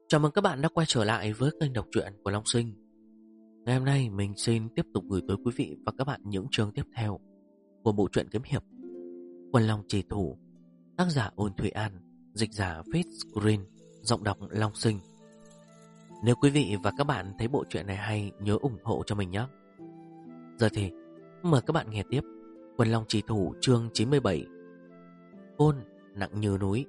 Chào mừng các bạn đã quay trở lại với kênh đọc truyện của Long Sinh. Ngày hôm nay mình xin tiếp tục gửi tới quý vị và các bạn những chương tiếp theo của bộ truyện kiếm hiệp Quân Long Chỉ Thủ, tác giả Ôn Thụy An, dịch giả Fitz Green, giọng đọc Long Sinh. Nếu quý vị và các bạn thấy bộ truyện này hay, nhớ ủng hộ cho mình nhé. Giờ thì mời các bạn nghe tiếp Quân Long Chỉ Thủ chương 97, Côn nặng như núi.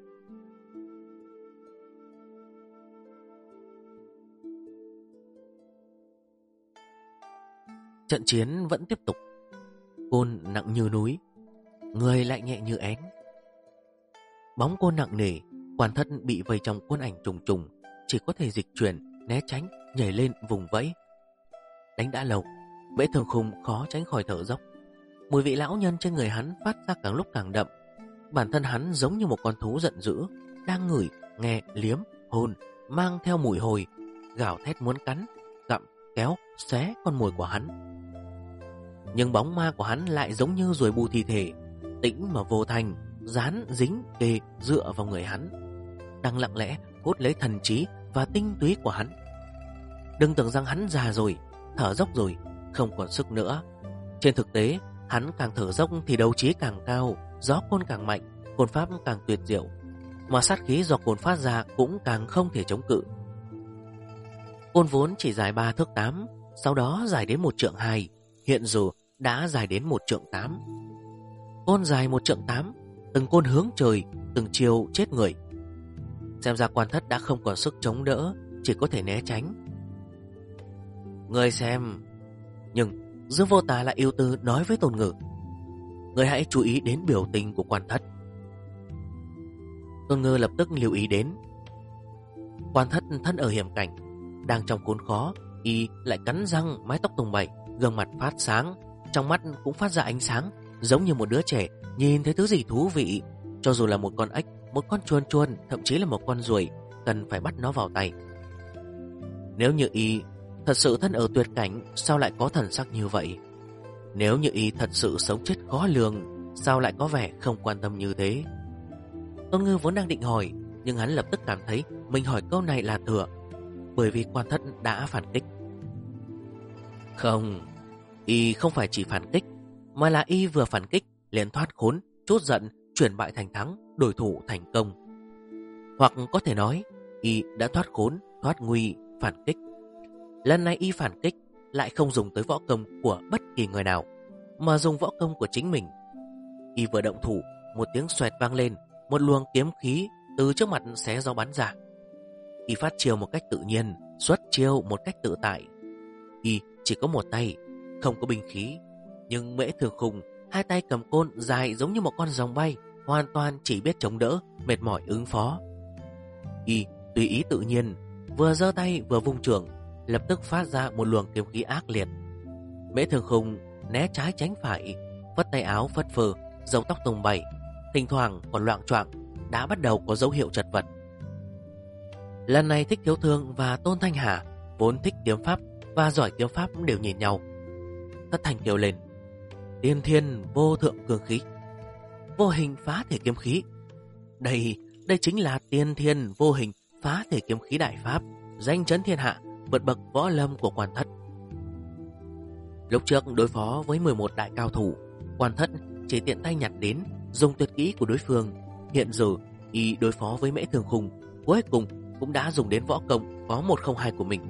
Trận chiến vẫn tiếp tục. Côn nặng như núi, người lại nhẹ như én. Bóng côn nặng nề, quan thất bị vây trong quân ảnh trùng trùng, chỉ có thể dịch chuyển, né tránh, nhảy lên vùng vẫy. Đánh đã lâu, Mễ Thường Khung khó tránh khỏi thở dốc. Mùi vị lão nhân trên người hắn phát ra càng lúc càng đậm. Bản thân hắn giống như một con thú giận dữ, đang ngửi, nghe, liếm, hôn, mang theo mùi hôi, gào thét muốn cắn, gặm, kéo, xé con mồi của hắn. Nhưng bóng ma của hắn lại giống như ruồi bù thi thể, tĩnh mà vô thành, dán dính kề dựa vào người hắn, đang lặng lẽ hút lấy thần trí và tinh túy của hắn. Đừng tưởng rằng hắn già rồi, thở dốc rồi, không còn sức nữa. Trên thực tế, hắn càng thở dốc thì đấu trí càng cao, gió côn càng mạnh, côn pháp càng tuyệt diệu, mà sát khí do côn phát ra cũng càng không thể chống cự. Côn vốn chỉ dài 3 thước 8, sau đó dài đến 1 trượng 2, hiện giờ đã dài đến 1 trượng 8. Côn dài 1 trượng 8, từng côn hướng trời, từng chiều chết người. Xem ra quan thất đã không còn sức chống đỡ, chỉ có thể né tránh. Người xem. Nhưng Dương Vô Tà lại ưu tư nói với Tôn Ngữ, người hãy chú ý đến biểu tình của quan thất. Tôn Ngữ lập tức lưu ý đến. Quan thất thân ở hiểm cảnh, đang trong khốn khó, y lại cắn răng, mái tóc tung bay, gương mặt phát sáng, trong mắt cũng phát ra ánh sáng, giống như một đứa trẻ nhìn thấy thứ gì thú vị. Cho dù là một con ếch, một con chuồn chuồn, thậm chí là một con ruồi, cần phải bắt nó vào tay. Nếu như y thật sự thân ở tuyệt cảnh, sao lại có thần sắc như vậy? Nếu như y thật sự sống chết khó lường, sao lại có vẻ không quan tâm như thế? Tôn Ngư vốn đang định hỏi, nhưng hắn lập tức cảm thấy mình hỏi câu này là thừa, bởi vì quan thất đã phản kích. Không, y không phải chỉ phản kích, mà là y vừa phản kích liền thoát khốn, trút giận, chuyển bại thành thắng, đổi thủ thành công. Hoặc có thể nói, y đã thoát khốn, thoát nguy, phản kích. Lần này y phản kích lại không dùng tới võ công của bất kỳ người nào, mà dùng võ công của chính mình. Y vừa động thủ, một tiếng xoẹt vang lên, một luồng kiếm khí từ trước mặt xé gió bắn ra. Y phát chiêu một cách tự nhiên, xuất chiêu một cách tự tại. Y chỉ có một tay, không có binh khí, nhưng Mễ Thường Khung hai tay cầm côn dài giống như một con rồng bay, hoàn toàn chỉ biết chống đỡ, mệt mỏi ứng phó. Y tùy ý tự nhiên, vừa giơ tay vừa vung chưởng, lập tức phát ra một luồng kiếm khí ác liệt. Mễ Thường Khung né trái tránh phải, phất tay áo phất phơ, râu tóc tung bay, thỉnh thoảng còn loạng choạng, đã bắt đầu có dấu hiệu chật vật. Lần này Thích Thiếu Thương và Tôn Thanh Hà vốn thích kiếm pháp và giỏi kiếm pháp đều nhìn nhau, thất thanh kêu lên: tiên thiên vô thượng cường khí, vô hình phá thể kiếm khí. Đây chính là tiên thiên vô hình phá thể kiếm khí đại pháp, danh chấn thiên hạ, vượt bậc võ lâm của quan thất. Lúc trước đối phó với 11 đại cao thủ, quan thất chỉ tiện tay nhặt đến, dùng tuyệt kỹ của đối phương. Hiện giờ y đối phó với Mễ Thường Khung, cuối cùng cũng đã dùng đến võ công có 102 của mình.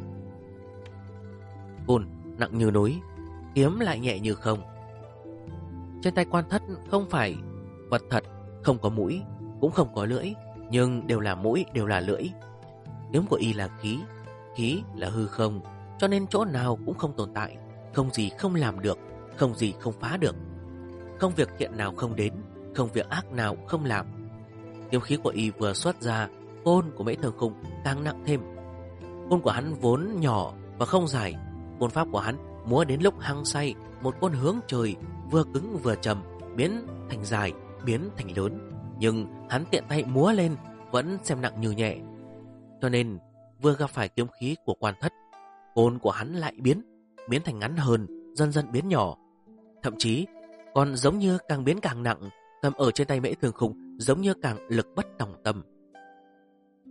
Côn nặng như núi, kiếm lại nhẹ như không. Trên tay quan thất không phải vật thật, không có mũi, cũng không có lưỡi, nhưng đều là mũi, đều là lưỡi. Kiếm của y là khí, khí là hư không, cho nên chỗ nào cũng không tồn tại, không gì không làm được, không gì không phá được, không việc thiện nào không đến, không việc ác nào không làm. Kiếm khí của y vừa xuất ra, côn của Mễ Thường Khung càng nặng thêm. Côn của hắn vốn nhỏ và không dài, côn pháp của hắn múa đến lúc hăng say, một côn hướng trời, vừa cứng vừa trầm, biến thành dài, biến thành lớn, nhưng hắn tiện tay múa lên vẫn xem nặng như nhẹ. Cho nên vừa gặp phải kiếm khí của quan thất, côn của hắn lại biến thành ngắn hơn, dần dần biến nhỏ, thậm chí còn giống như càng biến càng nặng, cầm ở trên tay Mễ Thường Khung giống như càng lực bất tòng tâm.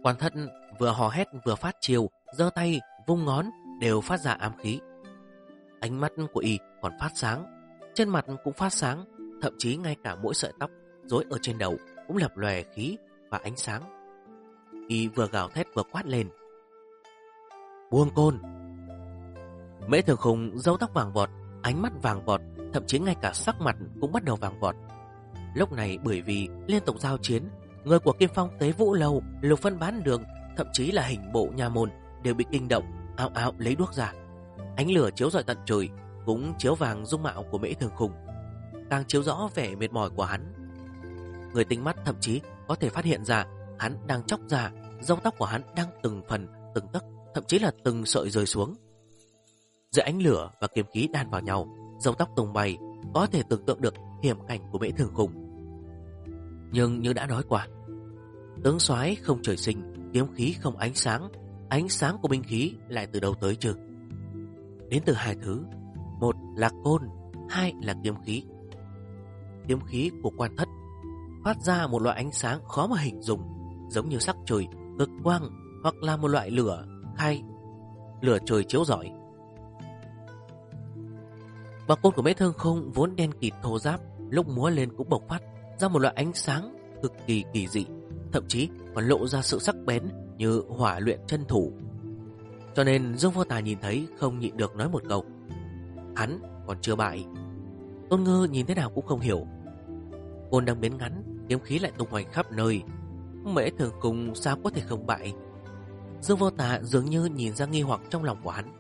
Quan thất vừa hò hét vừa phát chiêu, giơ tay, vung ngón đều phát ra ám khí. Ánh mắt của y còn phát sáng, trên mặt cũng phát sáng, thậm chí ngay cả mỗi sợi tóc rối ở trên đầu cũng lập lòe khí và ánh sáng. Y vừa gào thét vừa quát lên: "Buông côn!" Mễ Thường Khung râu tóc vàng vọt, ánh mắt vàng vọt, thậm chí ngay cả sắc mặt cũng bắt đầu vàng vọt. Lúc này bởi vì liên tục giao chiến, người của Kim Phong Tế Vũ Lâu, Lục Phân Bán Đường, thậm chí là hình bộ nha môn đều bị kinh động, ào ào lấy đuốc ra. Ánh lửa chiếu rọi tận trời, cũng chiếu vàng dung mạo của Mễ Thường Khung, càng chiếu rõ vẻ mệt mỏi của hắn. Người tinh mắt thậm chí có thể phát hiện ra hắn đang chóc ra, râu tóc của hắn đang từng phần, từng tấc, thậm chí là từng sợi rơi xuống. Giữa ánh lửa và kiếm khí đan vào nhau, râu tóc tung bay, có thể tưởng tượng được hiểm cảnh của Mễ Thường Khung. Nhưng như đã nói qua, tướng soái không trời sinh, kiếm khí không ánh sáng của binh khí lại từ đâu tới chứ? Đến từ hai thứ, một là côn, hai là kiếm khí. Kiếm khí của Quan Thất phát ra một loại ánh sáng khó mà hình dung, giống như sắc trời, cực quang, hoặc là một loại lửa trời chiếu rọi. Và côn của Mễ Thường Khung vốn đen kịt thô ráp, lúc múa lên cũng bộc phát ra một loại ánh sáng cực kỳ kỳ dị, thậm chí còn lộ ra sự sắc bén như hỏa luyện chân thủ. Cho nên Dương Vô Tà nhìn thấy không nhịn được nói một câu: hắn còn chưa bại. Tôn Ngư nhìn thế nào cũng không hiểu. Côn đang biến ngắn, kiếm khí lại tung hoành khắp nơi, Mễ Thường Khung sao có thể không bại? Dương Vô Tà dường như nhìn ra nghi hoặc trong lòng của hắn.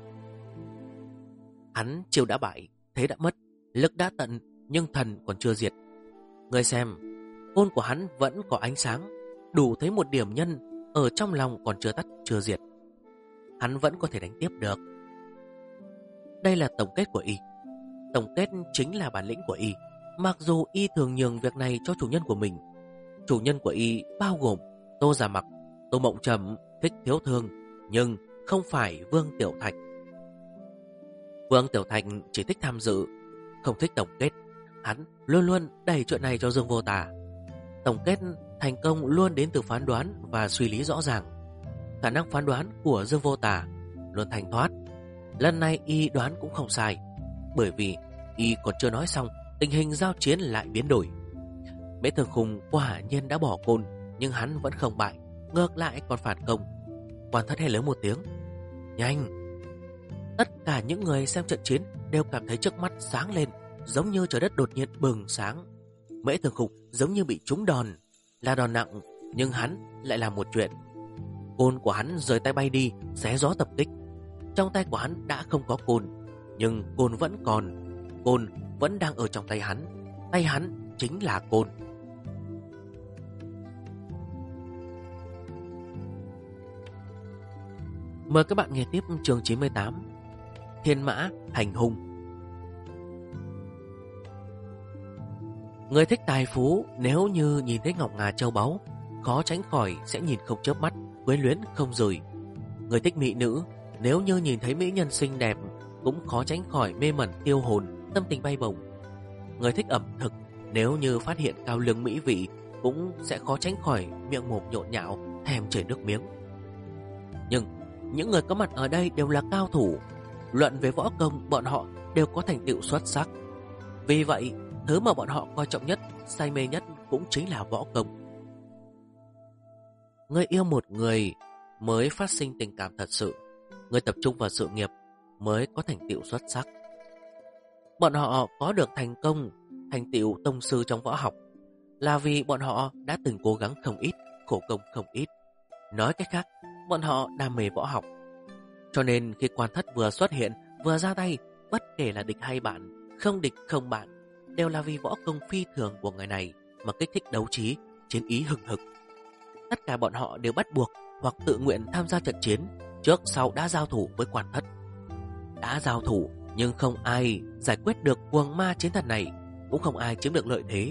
Hắn chiêu đã bại, thế đã mất, lực đã tận, nhưng thần còn chưa diệt. Người xem, côn của hắn vẫn có ánh sáng, đủ thấy một điểm nhân ở trong lòng còn chưa tắt, chưa diệt. Hắn vẫn có thể đánh tiếp được. Đây là tổng kết của y. Tổng kết chính là bản lĩnh của y. Mặc dù y thường nhường việc này cho chủ nhân của mình. Chủ nhân của y bao gồm Tô Giả Mặc, Tô Mộng Trầm, Thích Thiếu Thương, nhưng không phải Vương Tiểu Thạch. Vương Tiểu Thạch chỉ thích tham dự, không thích tổng kết. Hắn luôn luôn đẩy chuyện này cho Dương Vô Tà. Tổng kết thành công luôn đến từ phán đoán và suy lý rõ ràng. Khả năng phán đoán của Dương Vô Tà luôn thanh thoát. Lần này y đoán cũng không sai, bởi vì y còn chưa nói xong, tình hình giao chiến lại biến đổi. Mễ Thường Khung quả nhiên đã bỏ côn, nhưng hắn vẫn không bại, ngược lại còn phản công. Quan Thất hét lớn một tiếng: "Nhanh!" Tất cả những người xem trận chiến đều cảm thấy trước mắt sáng lên, giống như trời đất đột nhiên bừng sáng. Mễ Thường Khung giống như bị trúng đòn, là đòn nặng, nhưng hắn lại làm một chuyện. Côn của hắn rời tay bay đi, xé gió tập kích. Trong tay của hắn đã không có côn, nhưng côn vẫn còn. Côn vẫn đang ở trong tay hắn chính là côn. Mời các bạn nghe tiếp chương 98, Thiên Mã Hành Hung. Người thích tài phú nếu như nhìn thấy ngọc ngà châu báu, khó tránh khỏi sẽ nhìn không chớp mắt, quyến luyến không rời. Người thích mỹ nữ nếu như nhìn thấy mỹ nhân xinh đẹp, cũng khó tránh khỏi mê mẩn tiêu hồn, tâm tình bay bổng. Người thích ẩm thực nếu như phát hiện cao lương mỹ vị, cũng sẽ khó tránh khỏi miệng mồm nhộn nhạo, thèm chảy nước miếng. Nhưng những người có mặt ở đây đều là cao thủ. Luận về võ công, bọn họ đều có thành tựu xuất sắc. Vì vậy, thứ mà bọn họ coi trọng nhất, say mê nhất cũng chính là võ công. Người yêu một người mới phát sinh tình cảm thật sự. Người tập trung vào sự nghiệp mới có thành tựu xuất sắc. Bọn họ có được thành công, thành tựu tông sư trong võ học là vì bọn họ đã từng cố gắng không ít, khổ công không ít. Nói cách khác, bọn họ đam mê võ học. Cho nên khi Quan Thất vừa xuất hiện, vừa ra tay, bất kể là địch hay bạn, không địch không bạn, đều là vì võ công phi thường của người này mà kích thích đấu trí, chiến ý hừng hực. Tất cả bọn họ đều bắt buộc hoặc tự nguyện tham gia trận chiến, trước sau đã giao thủ với Quan Thất. Đã giao thủ, nhưng không ai giải quyết được cuồng ma chiến thần này, cũng không ai chiếm được lợi thế.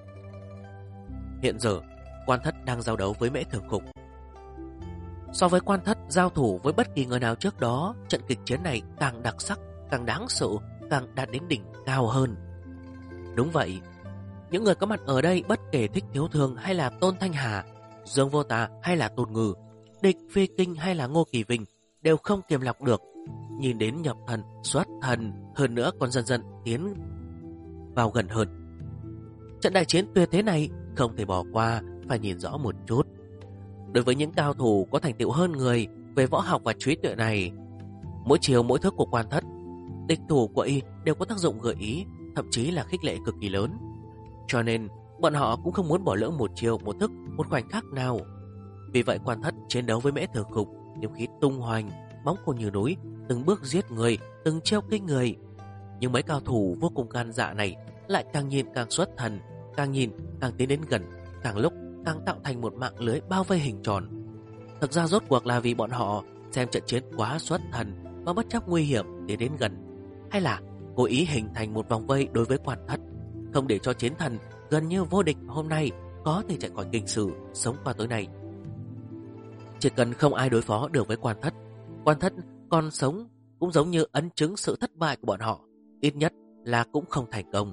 Hiện giờ, Quan Thất đang giao đấu với Mễ Thường Khung. So với Quan Thất giao thủ với bất kỳ người nào trước đó, trận kịch chiến này càng đặc sắc, càng đáng sợ, càng đạt đến đỉnh cao hơn. Đúng vậy, những người có mặt ở đây bất kể Thích Thiếu Thương hay là Tôn Thanh Hà, Dương Vô Tà hay là Tôn Ngư, Địch Phi Kinh hay là Ngô Kỳ Vinh đều không kiềm lọc được, nhìn đến nhập thần, xuất thần, hơn nữa còn dần dần tiến vào gần hơn. Trận đại chiến tuyệt thế này không thể bỏ qua, phải nhìn rõ một chút. Đối với những cao thủ có thành tựu hơn người về võ học và trí tuệ này, mỗi chiều mỗi thức của Quan Thất, địch thủ của y đều có tác dụng gợi ý, thậm chí là khích lệ cực kỳ lớn. Cho nên bọn họ cũng không muốn bỏ lỡ một chiều một thức, một khoảnh khắc nào. Vì vậy Quan Thất chiến đấu với Mễ Thừa Khục, kiếm khí tung hoành, móng côn như núi, từng bước giết người, từng chiêu kinh người. Nhưng mấy cao thủ vô cùng gan dạ này lại càng nhìn càng xuất thần, càng nhìn càng tiến đến gần, càng lúc càng tạo thành một mạng lưới bao vây hình tròn. Thực ra rốt cuộc là vì bọn họ xem trận chiến quá xuất thần và bất chấp nguy hiểm tiến đến gần, hay là cố ý hình thành một vòng vây đối với Quan Thất, không để cho chiến thần gần như vô địch hôm nay có thể chạy khỏi kinh sử, sống qua tối nay. Chỉ cần không ai đối phó được với Quan Thất còn sống cũng giống như ấn chứng sự thất bại của bọn họ, ít nhất là cũng không thành công.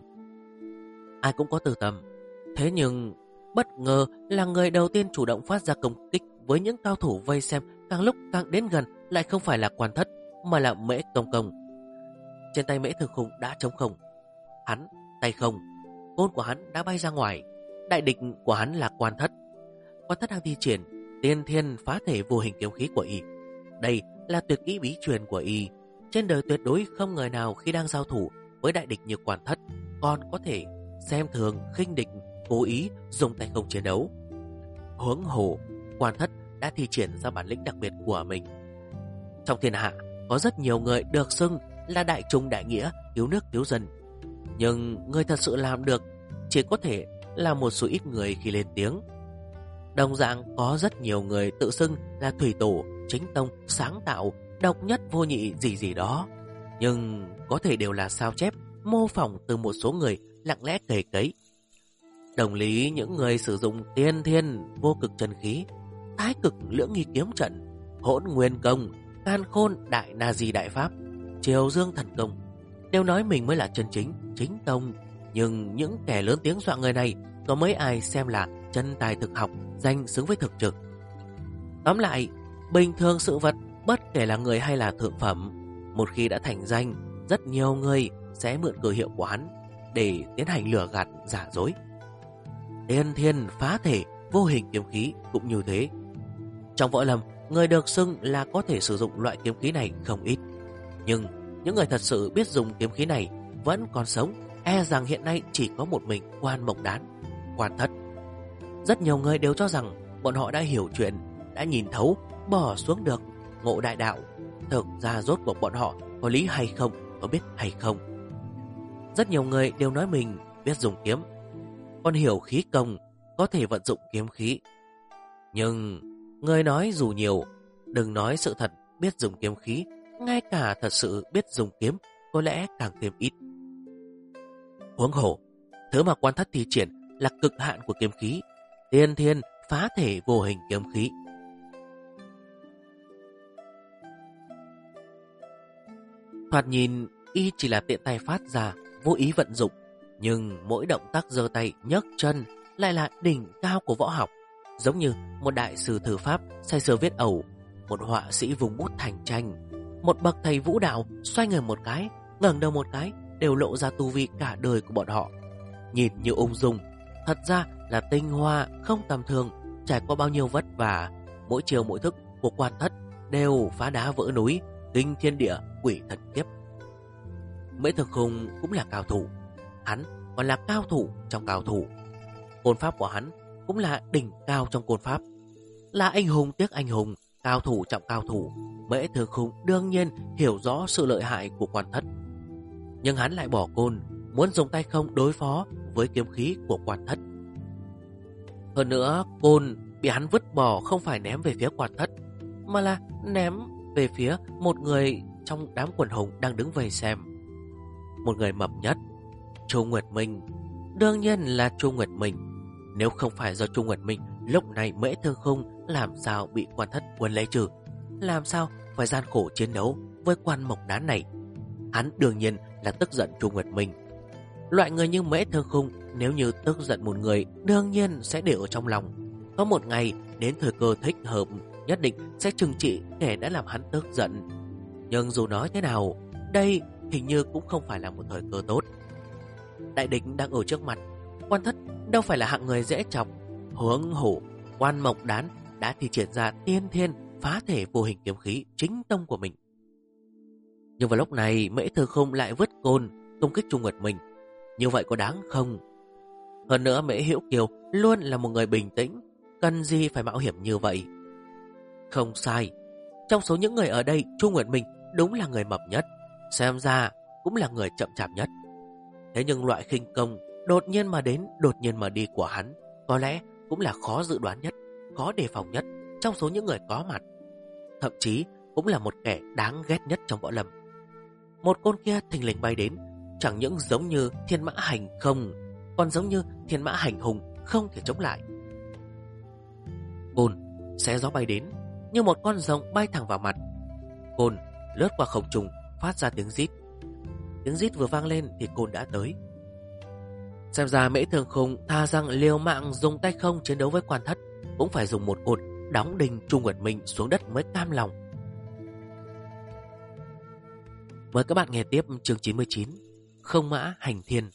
Ai cũng có tư tâm, thế nhưng bất ngờ là người đầu tiên chủ động phát ra công kích với những cao thủ vây xem càng lúc càng đến gần lại không phải là Quan Thất mà là Mễ Công Công. Trên tay Mễ Thường Khung đã trống không, hắn tay không, côn của hắn đã bay ra ngoài. Đại địch của hắn là Quan Thất. Quan Thất đang thi triển tiên thiên phá thể vô hình kiếm khí của y. Đây là tuyệt kỹ bí truyền của y. Trên đời tuyệt đối không người nào khi đang giao thủ với đại địch như Quan Thất còn có thể xem thường, khinh địch, cố ý dùng tay không chiến đấu. Huống hồ Quan Thất đã thi triển ra bản lĩnh đặc biệt của mình. Trong thiên hạ có rất nhiều người được xưng là đại trung đại nghĩa, cứu nước cứu dân, nhưng người thật sự làm được chỉ có thể là một số ít người khi lên tiếng. Đồng dạng có rất nhiều người tự xưng là thủy tổ, chính tông, sáng tạo, độc nhất vô nhị gì gì đó, nhưng có thể đều là sao chép, mô phỏng từ một số người lặng lẽ cày cấy. Đồng lý những người sử dụng tiên thiên vô cực chân khí, thái cực lưỡng nghi kiếm trận, hỗn nguyên công, can khôn đại na di đại pháp, triều dương thần công đều nói mình mới là chân chính, chính tông. Nhưng những kẻ lớn tiếng dọa người này có mấy ai xem là chân tài thực học, danh xứng với thực trực. Tóm lại, bình thường sự vật, bất kể là người hay là thượng phẩm, một khi đã thành danh, rất nhiều người sẽ mượn cờ hiệu của hắn để tiến hành lừa gạt giả dối. Tiên thiên phá thể vô hình kiếm khí cũng như thế. Trong võ lâm, người được xưng là có thể sử dụng loại kiếm khí này không ít, nhưng những người thật sự biết dùng kiếm khí này vẫn còn sống, e rằng hiện nay chỉ có một mình Quan Mộc Đán, Quan Thất. Rất nhiều người đều cho rằng bọn họ đã hiểu chuyện, đã nhìn thấu, bỏ xuống được, ngộ đại đạo. Thực ra rốt cuộc bọn họ có lý hay không, có biết hay không. Rất nhiều người đều nói mình biết dùng kiếm, còn hiểu khí công, có thể vận dụng kiếm khí. Nhưng người nói dù nhiều, đừng nói sự thật biết dùng kiếm khí, ngay cả thật sự biết dùng kiếm có lẽ càng thêm ít. Huống hồ, thứ mà Quan Thất thi triển là cực hạn của kiếm khí, tiên thiên phá thể vô hình kiếm khí. Thoạt nhìn y chỉ là tiện tay phát ra, vô ý vận dụng, nhưng mỗi động tác giơ tay nhấc chân lại là đỉnh cao của võ học, giống như một đại sư thư pháp say sưa viết ẩu, một họa sĩ vùng bút thành tranh, một bậc thầy vũ đạo xoay người một cái, ngẩng đầu một cái đều lộ ra tu vi cả đời của bọn họ. Nhìn như ung dung, thật ra là tinh hoa không tầm thường, trải qua bao nhiêu vất vả. Mỗi chiều mỗi thức của Quan Thất đều phá đá vỡ núi, kinh thiên địa, quỷ thần kiếp. Mễ Thực Khung cũng là cao thủ, hắn còn là cao thủ trong cao thủ. Côn pháp của hắn cũng là đỉnh cao trong côn pháp, là anh hùng tiếc anh hùng, cao thủ trọng cao thủ. Mễ Thực Khung đương nhiên hiểu rõ sự lợi hại của Quan Thất, nhưng hắn lại bỏ côn, muốn dùng tay không đối phó với kiếm khí của Quan Thất. Hơn nữa, côn bị hắn vứt bỏ không phải ném về phía Quan Thất, mà là ném về phía một người trong đám quần hùng đang đứng vây xem. Một người mập nhất, Chu Nguyệt Minh. Đương nhiên là Chu Nguyệt Minh. Nếu không phải do Chu Nguyệt Minh, lúc này Mễ Thương Khung làm sao bị Quan Thất quân lấy trừ, làm sao phải gian khổ chiến đấu với Quan Mộc Đán này. Hắn đương nhiên là tức giận Chu Nguyệt Minh. Loại người như Mễ Thương Khung nếu như tức giận một người, đương nhiên sẽ để ở trong lòng. Có một ngày đến thời cơ thích hợp nhất định sẽ trừng trị kẻ đã làm hắn tức giận. Nhưng dù nói thế nào, đây hình như cũng không phải là một thời cơ tốt. Đại địch đang ở trước mặt, Quan Thất đâu phải là hạng người dễ chọc. Huống hổ, Quan Mộc Đán đã thi triển ra tiên thiên phá thể vô hình kiếm khí chính tông của mình. Nhưng vào lúc này Mễ Thừa Không lại vứt côn công kích Chu Nguyệt Minh. Như vậy có đáng không? Hơn nữa Mễ Hữu Kiều luôn là một người bình tĩnh, cần gì phải mạo hiểm như vậy? Không sai, trong số những người ở đây, Chu Nguyệt Minh đúng là người mập nhất, xem ra cũng là người chậm chạp nhất. Thế nhưng loại khinh công đột nhiên mà đến, đột nhiên mà đi của hắn có lẽ cũng là khó dự đoán nhất, khó đề phòng nhất trong số những người có mặt. Thậm chí cũng là một kẻ đáng ghét nhất trong võ lâm. Một côn kia thình lình bay đến, chẳng những giống như thiên mã hành không, còn giống như thiên mã hành hùng không thể chống lại. Côn xé gió bay đến, như một con rồng bay thẳng vào mặt. Côn lướt qua không trung, phát ra tiếng rít. Tiếng rít vừa vang lên thì côn đã tới. Xem ra Mễ Thường Khung tha rằng liều mạng dùng tay không chiến đấu với Quan Thất, cũng phải dùng một côn đóng đinh Chu Nguyệt Minh xuống đất mới cam lòng. Mời các bạn nghe tiếp chương 99, Không Mã Hành Thiên.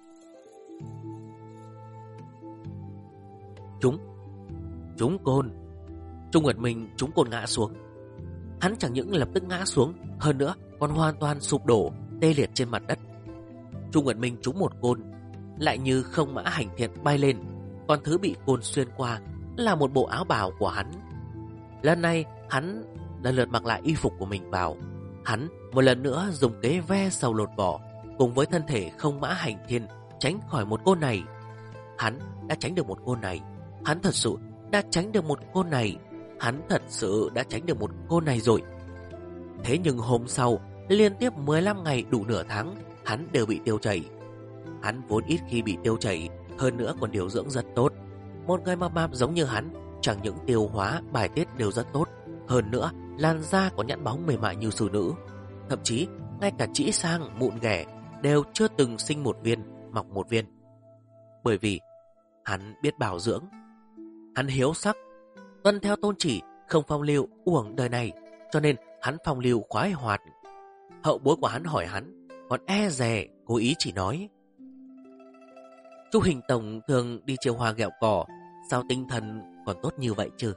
Trúng côn. Chu Nguyệt Minh trúng côn ngã xuống. Hắn chẳng những lập tức ngã xuống, hơn nữa còn hoàn toàn sụp đổ, tê liệt trên mặt đất. Chu Nguyệt Minh trúng một côn, lại như Không Mã Hành Thiên bay lên, còn thứ bị côn xuyên qua là một bộ áo bào của hắn. Lần này hắn lần lượt mặc lại y phục của mình vào. Hắn một lần nữa dùng kế ve sầu lột vỏ, cùng với thân thể Không Mã Hành Thiên tránh khỏi một côn này. Hắn đã tránh được một côn này. Hắn thật sự đã tránh được một côn này. Hắn thật sự đã tránh được một côn này rồi. Thế nhưng hôm sau, liên tiếp 15 ngày đủ nửa tháng, hắn đều bị tiêu chảy. Hắn vốn ít khi bị tiêu chảy, hơn nữa còn điều dưỡng rất tốt. Một người mập mạp giống như hắn, chẳng những tiêu hóa, bài tiết đều rất tốt, hơn nữa làn da có nhẵn bóng mềm mại như xử nữ. Thậm chí ngay cả trĩ sang, mụn ghẻ đều chưa từng sinh một viên, mọc một viên. Bởi vì hắn biết bảo dưỡng, hắn hiếu sắc, tuân theo tôn chỉ, không phong lưu uổng đời này, cho nên hắn phong lưu khoái hoạt. Hậu bối của hắn hỏi hắn, còn e dè cố ý chỉ nói: Chu Hình Tổng thường đi chiều hoa ghẹo cỏ, sao tinh thần còn tốt như vậy chứ?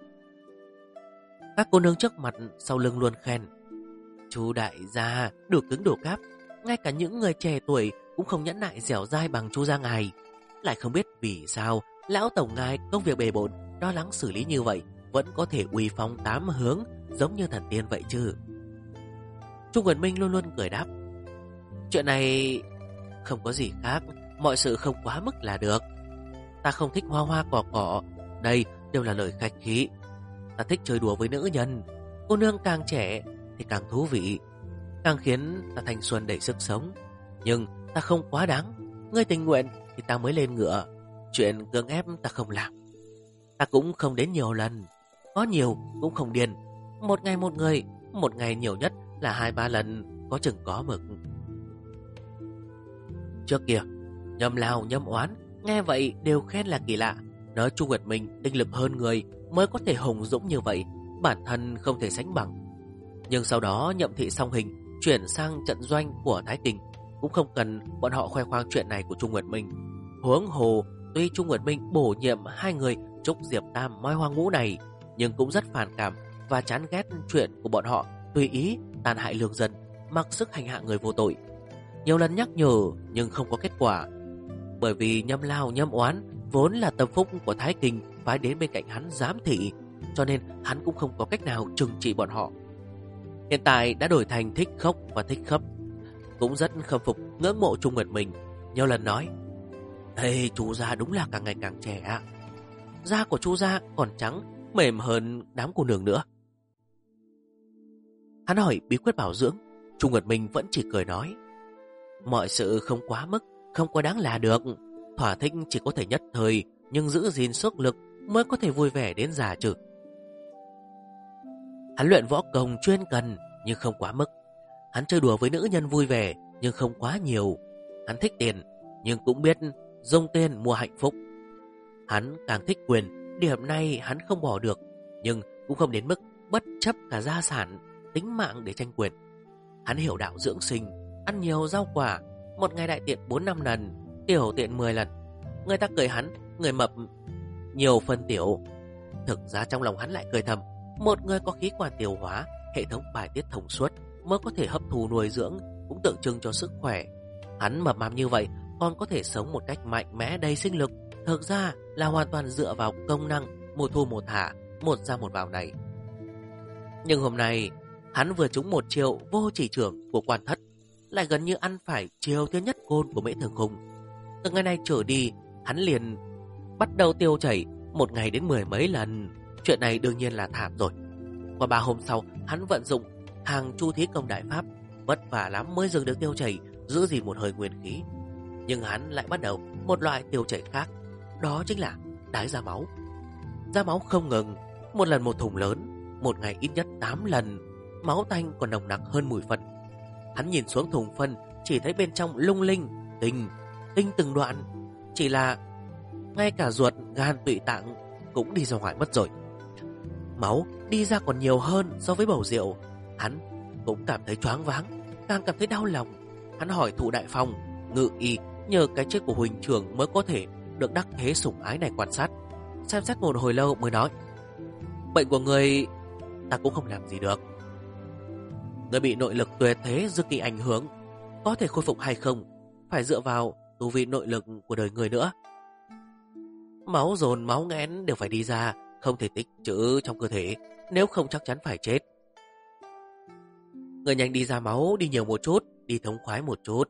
Các cô nương trước mặt sau lưng luôn khen: Chu đại gia đủ cứng đủ cáp, ngay cả những người trẻ tuổi cũng không nhẫn nại dẻo dai bằng Chu gia ngài. Lại không biết vì sao lão tổng ngài công việc bề bộn, lo lắng xử lý như vậy, vẫn có thể uy phong tám hướng giống như thần tiên vậy chứ. Chu Nguyệt Minh luôn luôn cười đáp: Chuyện này không có gì khác, mọi sự không quá mức là được. Ta không thích hoa hoa cỏ cỏ, đây đều là lời khách khí. Ta thích chơi đùa với nữ nhân, cô nương càng trẻ thì càng thú vị, càng khiến ta thanh xuân đầy sức sống. Nhưng ta không quá đáng, ngươi tình nguyện thì ta mới lên ngựa. Chuyện cưỡng ép ta không làm. Ta cũng không đến nhiều lần, có nhiều cũng không điên. Một ngày một người, một ngày nhiều nhất là 2-3 lần, có chừng có mực. Trước kia Nhâm Lao, Nhâm Oán nghe vậy đều khen là kỳ lạ, nói Chu Nguyệt Minh tinh lực hơn người mới có thể hùng dũng như vậy, bản thân không thể sánh bằng. Nhưng sau đó Nhậm Thị song hình chuyển sang trận doanh của Thái Kinh, cũng không cần bọn họ khoe khoang chuyện này của Chu Nguyệt Minh. Huống hồ tuy Chu Nguyệt Minh bổ nhiệm 2 người Trúc Diệp Tam, Moi Hoa Ngũ này, nhưng cũng rất phản cảm và chán ghét chuyện của bọn họ tùy ý tàn hại lương dân, mặc sức hành hạ người vô tội. Nhiều lần nhắc nhở nhưng không có kết quả. Bởi vì Nhâm Lao, Nhâm Oán vốn là tâm phúc của Thái Kinh phái đến bên cạnh hắn giám thị, cho nên hắn cũng không có cách nào trừng trị bọn họ. Hiện tại đã đổi thành Thích Khốc và Thích Khấp, cũng rất khâm phục ngưỡng mộ Chu Nguyệt Minh, nhiều lần nói: Ê, chú gia đúng là càng ngày càng trẻ. Da của chú gia còn trắng, mềm hơn đám cô nương nữa. Hắn hỏi bí quyết bảo dưỡng, Chu Nguyệt Minh vẫn chỉ cười nói: Mọi sự không quá mức, không quá đáng là được. Thỏa thích chỉ có thể nhất thời, nhưng giữ gìn sức lực mới có thể vui vẻ đến già chứ. Hắn luyện võ công chuyên cần nhưng không quá mức. Hắn chơi đùa với nữ nhân vui vẻ nhưng không quá nhiều. Hắn thích tiền nhưng cũng biết dùng tiền mua hạnh phúc. Hắn càng thích quyền Điểm này hắn không bỏ được, nhưng cũng không đến mức bất chấp cả gia sản, tính mạng để tranh quyền. Hắn hiểu đạo dưỡng sinh, ăn nhiều rau quả, một ngày đại tiện 4-5 lần, tiểu tiện 10 lần. Người ta cười hắn, người mập nhiều phân tiểu. Thực ra trong lòng hắn lại cười thầm, một người có khí quản tiêu hóa, hệ thống bài tiết thông suốt mới có thể hấp thu nuôi dưỡng, cũng tượng trưng cho sức khỏe. Hắn mập mạp như vậy còn có thể sống một cách mạnh mẽ đầy sinh lực, thực ra là hoàn toàn dựa vào công năng một thu một thả, một ra một vào này. Nhưng hôm nay hắn vừa trúng một chiêu vô chỉ trưởng của Quan Thất, lại gần như ăn phải chiêu thứ nhất côn của Mễ Thường Khung. Từ ngày nay trở đi, hắn liền bắt đầu tiêu chảy, một ngày đến 10 mấy lần. Chuyện này đương nhiên là thảm rồi. Qua 3 hôm sau, hắn vận dụng hàng Chu Thí Công đại pháp, vất vả lắm mới dừng được tiêu chảy, giữ gìn một hơi nguyên khí. Nhưng hắn lại bắt đầu một loại tiêu chảy khác, đó chính là đái ra máu. Ra máu không ngừng, một lần một thùng lớn, một ngày ít nhất 8 lần. Máu tanh còn nồng nặc hơn mùi phân. Hắn nhìn xuống thùng phân, chỉ thấy bên trong lung linh, tinh từng đoạn. Chỉ là ngay cả ruột, gan, tụy tạng cũng đi ra ngoài mất rồi. Máu đi ra còn nhiều hơn so với bầu rượu. Hắn cũng cảm thấy choáng váng, càng cảm thấy đau lòng. Hắn hỏi Thụ Đại Phong, ngự y, nhờ cái chết của huynh trưởng mới có thể được đắc thế sủng ái này quan sát. Xem xét một hồi lâu mới nói, bệnh của người ta cũng không làm gì được. Người bị nội lực tuyệt thế dư kỳ ảnh hưởng, có thể khôi phục hay không phải dựa vào tu vi nội lực của đời người nữa. Máu dồn máu nghẽn đều phải đi ra, không thể tích trữ trong cơ thể, nếu không chắc chắn phải chết. Người nhanh đi ra máu, đi nhiều một chút, đi thống khoái một chút.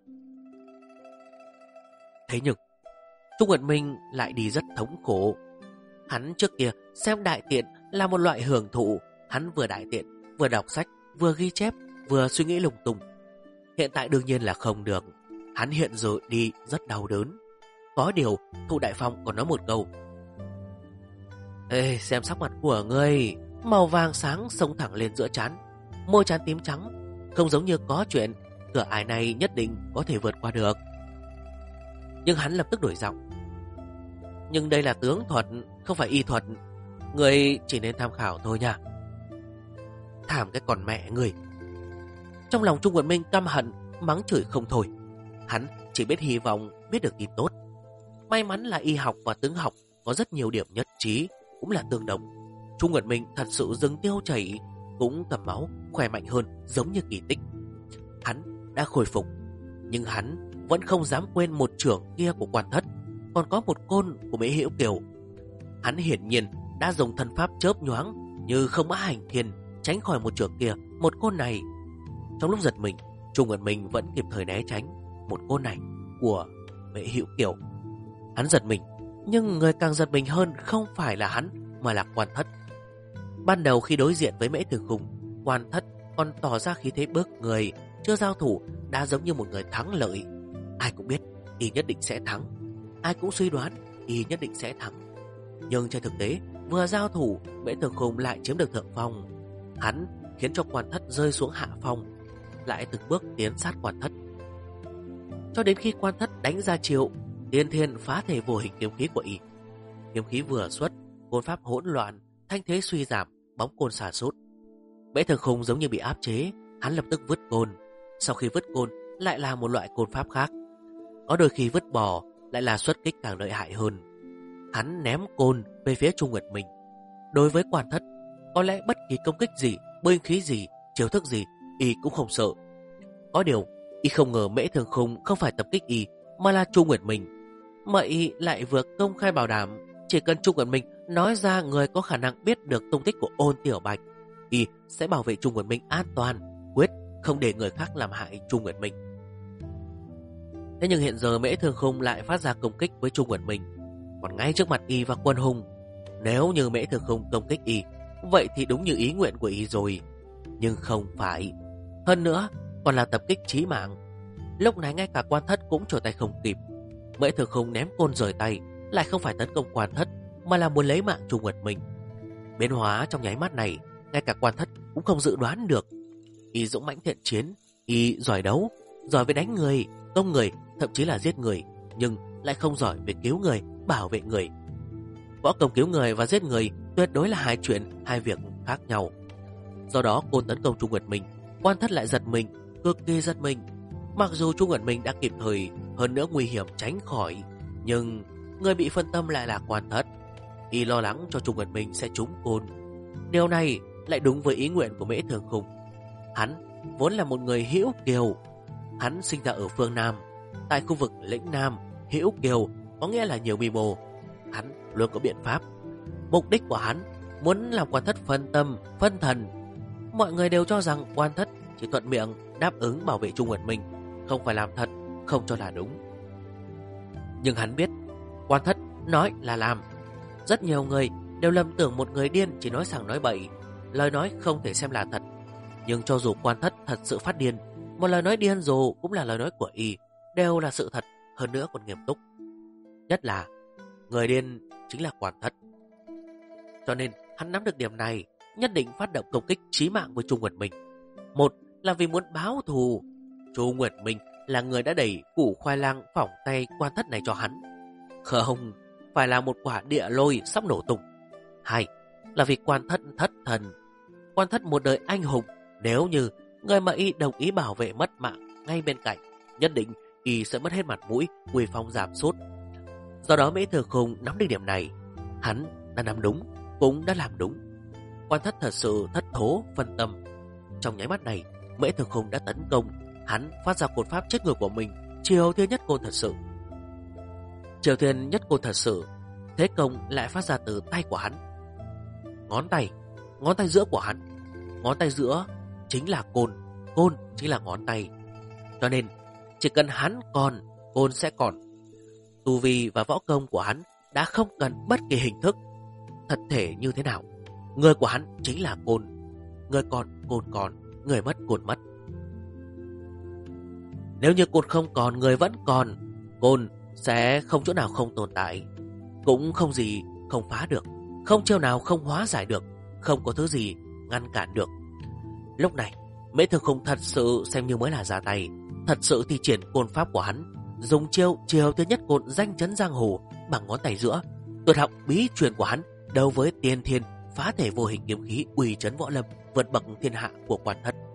Thế nhưng Trung Nguyệt Minh lại đi rất thống khổ. Hắn trước kia xem đại tiện là một loại hưởng thụ. Hắn vừa đại tiện, vừa đọc sách, vừa ghi chép, vừa suy nghĩ lung tung. Hiện tại đương nhiên là không được. Hắn hiện giờ đi rất đau đớn. Có điều Thụ Đại Phong còn nói một câu, ê, xem sắc mặt của ngươi, màu vàng sáng xông thẳng lên giữa trán, môi trán tím trắng, không giống như có chuyện, cửa ải này nhất định có thể vượt qua được. Nhưng hắn lập tức đổi giọng, nhưng đây là tướng thuật, không phải y thuật, ngươi chỉ nên tham khảo thôi nha. Thảm cái con mẹ ngươi. Trong lòng Trung Quận Minh căm hận, mắng chửi không thôi. Hắn chỉ biết hy vọng biết được tin tốt. May mắn là y học và tướng học có rất nhiều điểm nhất trí, cũng là tương đồng. Trung Nguyệt Minh thật sự dừng tiêu chảy, cũng cầm máu, khỏe mạnh hơn, giống như kỳ tích. Hắn đã khôi phục, nhưng hắn vẫn không dám quên một chưởng kia của Quan Thất, còn có một côn của Mễ Hữu Kiều. Hắn hiển nhiên đã dùng thân pháp chớp nhoáng như không mã hành thiên, tránh khỏi một chưởng kia, một côn này. Trong lúc giật mình, Trung Nguyệt Minh vẫn kịp thời né tránh một côn này của Mễ Hữu Kiều. Hắn giật mình, nhưng người càng giật mình hơn không phải là hắn, mà là Quan Thất. Ban đầu khi đối diện với Mễ Thường Khung, Quan Thất còn tỏ ra khí thế bước người, chưa giao thủ đã giống như một người thắng lợi. Ai cũng biết y nhất định sẽ thắng, ai cũng suy đoán y nhất định sẽ thắng. Nhưng trên thực tế, vừa giao thủ, Mễ Thường Khung lại chiếm được thượng phong. Hắn khiến cho Quan Thất rơi xuống hạ phong, lại từng bước tiến sát Quan Thất, cho đến khi Quan Thất đánh ra chiêu Tiên Thiên Phá Thể Vô Hình kiếm khí của y. Kiếm khí vừa xuất, côn pháp hỗn loạn, thanh thế suy giảm, bóng côn xả sút. Mễ Thường Khung giống như bị áp chế, hắn lập tức vứt côn. Sau khi vứt côn, lại là một loại côn pháp khác. Có đôi khi vứt bỏ, lại là xuất kích càng lợi hại hơn. Hắn ném côn về phía Trung Nguyệt Minh. Đối với Quan Thất, có lẽ bất kỳ công kích gì, binh khí gì, chiêu thức gì, y cũng không sợ. Có điều, y không ngờ Mễ Thường Khung không phải tập kích y, mà là Trung Nguyệt Minh. Mà y lại vừa công khai bảo đảm, chỉ cần Trung Nguyệt Minh nói ra người có khả năng biết được tung tích của Ôn Tiểu Bạch, y sẽ bảo vệ Trung Nguyệt Minh an toàn, quyết không để người khác làm hại Trung Nguyệt Minh. Thế nhưng hiện giờ Mễ Thường Khung lại phát ra công kích với Trung Nguyệt Minh, còn ngay trước mặt y và Quân Hùng. Nếu như Mễ Thường Khung công kích y, vậy thì đúng như ý nguyện của y rồi. Nhưng không phải. Hơn nữa, còn là tập kích chí mạng. Lúc này ngay cả Quan Thất cũng trở tay không kịp. Mễ Thường Khung ném côn rời tay, lại không phải tấn công Quan Thất, mà là muốn lấy mạng Trung Nguyệt Minh. Biến hóa trong nháy mắt này, ngay cả Quan Thất cũng không dự đoán được. Y dũng mãnh thiện chiến, y giỏi đấu, giỏi về đánh người, công người, thậm chí là giết người, nhưng lại không giỏi về cứu người, bảo vệ người. Võ công cứu người và giết người tuyệt đối là hai việc khác nhau. Do đó Côn tấn công Chu Nguyệt Minh, Quan Thất lại giật mình, cực kỳ giật mình. Mặc dù Chu Nguyệt Minh đã kịp thời, hơn nữa nguy hiểm tránh khỏi, nhưng người bị phân tâm lại là Quan Thất. Y lo lắng cho Chu Nguyệt Minh sẽ trúng côn. Điều này lại đúng với ý nguyện của Mễ Thường Khung. Hắn vốn là một người hữu kiều. Hắn sinh ra ở phương Nam, tại khu vực lĩnh Nam. Hữu kiều có nghĩa là nhiều mưu mô. Hắn luôn có biện pháp. Mục đích của hắn muốn làm Quan Thất phân tâm, phân thần. Mọi người đều cho rằng Quan Thất chỉ thuận miệng đáp ứng bảo vệ Chu Nguyệt Minh, không phải làm thật, không cho là đúng. Nhưng hắn biết Quan Thất nói là làm. Rất nhiều người đều lầm tưởng một người điên chỉ nói sằng nói bậy, lời nói không thể xem là thật. Nhưng cho dù Quan Thất thật sự phát điên, một lời nói điên dù cũng là lời nói của y, đều là sự thật, hơn nữa còn nghiêm túc. Nhất là người điên chính là Quan Thất. Cho nên hắn nắm được điểm này, nhất định phát động công kích chí mạng với Chu Nguyệt Minh. Một là vì muốn báo thù. Chu Nguyệt Minh là người đã đẩy củ khoai lang phỏng tay Quan Thất này cho hắn, không phải là một quả địa lôi sắp nổ tung. Hai là vì Quan Thất thất thần. Quan Thất một đời anh hùng, nếu như người mà y đồng ý bảo vệ mất mạng ngay bên cạnh, nhất định y sẽ mất hết mặt mũi, uy phong giảm sút. Do đó Mễ Thường Khung nắm được điểm này, hắn đã nắm đúng, cũng đã làm đúng. Quan Thất thật sự thất thố, phân tâm. Trong nháy mắt này, Mễ Thường Khung đã tấn công. Hắn phát ra cột pháp chết người của mình, Triều Thiên Nhất Côn thật sự. Triều Thiên Nhất Côn thật sự, thế công lại phát ra từ tay của hắn. Ngón tay giữa của hắn. Ngón tay giữa chính là côn, côn chính là ngón tay. Cho nên chỉ cần hắn còn, côn sẽ còn. Tu vi và võ công của hắn đã không cần bất kỳ hình thức thật thể như thế nào. Người của hắn chính là côn. Người còn, côn còn. Người mất, côn mất. Nếu như côn không còn, người vẫn còn, côn sẽ không chỗ nào không tồn tại, cũng không gì không phá được, không chiêu nào không hóa giải được, không có thứ gì ngăn cản được. Lúc này Mễ Thường Khung thật sự xem như mới là ra tay, thật sự thi triển côn pháp của hắn, dùng chiêu Triều Thiên Nhất Côn danh chấn giang hồ bằng ngón tay giữa. Tuyệt học bí truyền của hắn đấu với tiên thiên phá thể vô hình kiếm khí uy chấn võ lâm, vượt bậc thiên hạ của Quan Thất.